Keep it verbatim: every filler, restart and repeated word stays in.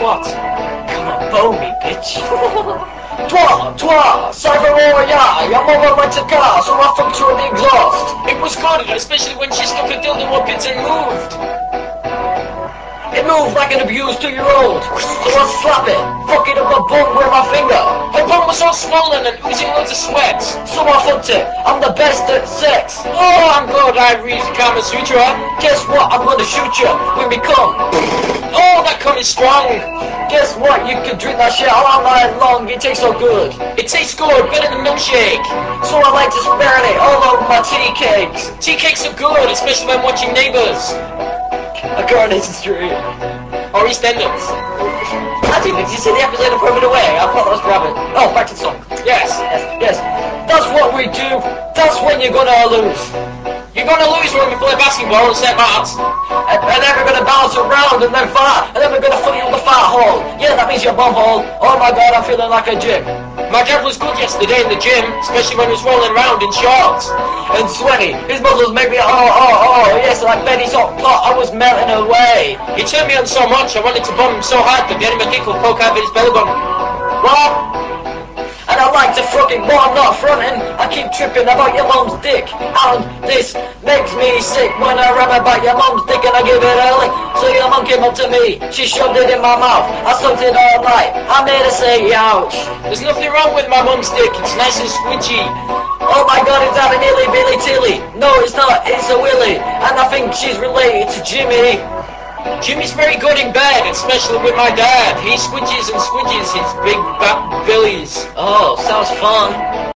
what? Come on, bone me, bitch. Twa, twa, cyber warrior, your mother went to car, so I fucked you with the exhaust. It was good, especially when she stuck a dildo up it and moved. It moved like an abused two-year-old, so I slap it, fuck it up the bum with my finger. Her bum was all swollen and oozing loads of sweat. So I fucked it, I'm the best at sex. Oh, I'm glad I read Kama Sutra. Guess what, I'm gonna shoot you when we come. Oh, that cum is strong. Guess what, you can drink that shit all night long, it tastes so good. It tastes good, better than milkshake. So I like to spread it all over my tea cakes. Tea cakes are good, especially when watching Neighbours. A Coronation Street. Or EastEnders. Actually, did you see the episode of Permanent Away? I thought that was Rabbit. Oh, back to the song. Yes. Yes, yes. That's what we do. That's when you're gonna lose. You're gonna lose when we play basketball and set mats. And, and then we're gonna bounce around and then fart. And then we're gonna fuck you in the fart hole. Yeah, that means your bum hole. Oh my god, I'm feeling like a gym. My dad was good yesterday in the gym, especially when he was rolling around in shorts. And sweaty. His muscles make me, oh, oh, oh, yes, like Betty's hot pot. I was melting away. He turned me on so much, I wanted to bomb him so hard that getting my dick will poke out of his belly button. What? And I like to fucking, but I'm not fronting. I keep tripping about your mom's dick. And this makes me sick when I rap about your mom's dick and I give it a lick. So your mom came up to me, she shoved it in my mouth. I sucked it all night, I made her say ouch. There's nothing wrong with my mum's dick, it's nice and squidgy. Oh my god, it's having illy billy tilly. No, it's not, it's a willy. And I think she's related to Jimmy. Jimmy's very good in bed, especially with my dad. He squidges and squidges his big bat billies. Oh, sounds fun.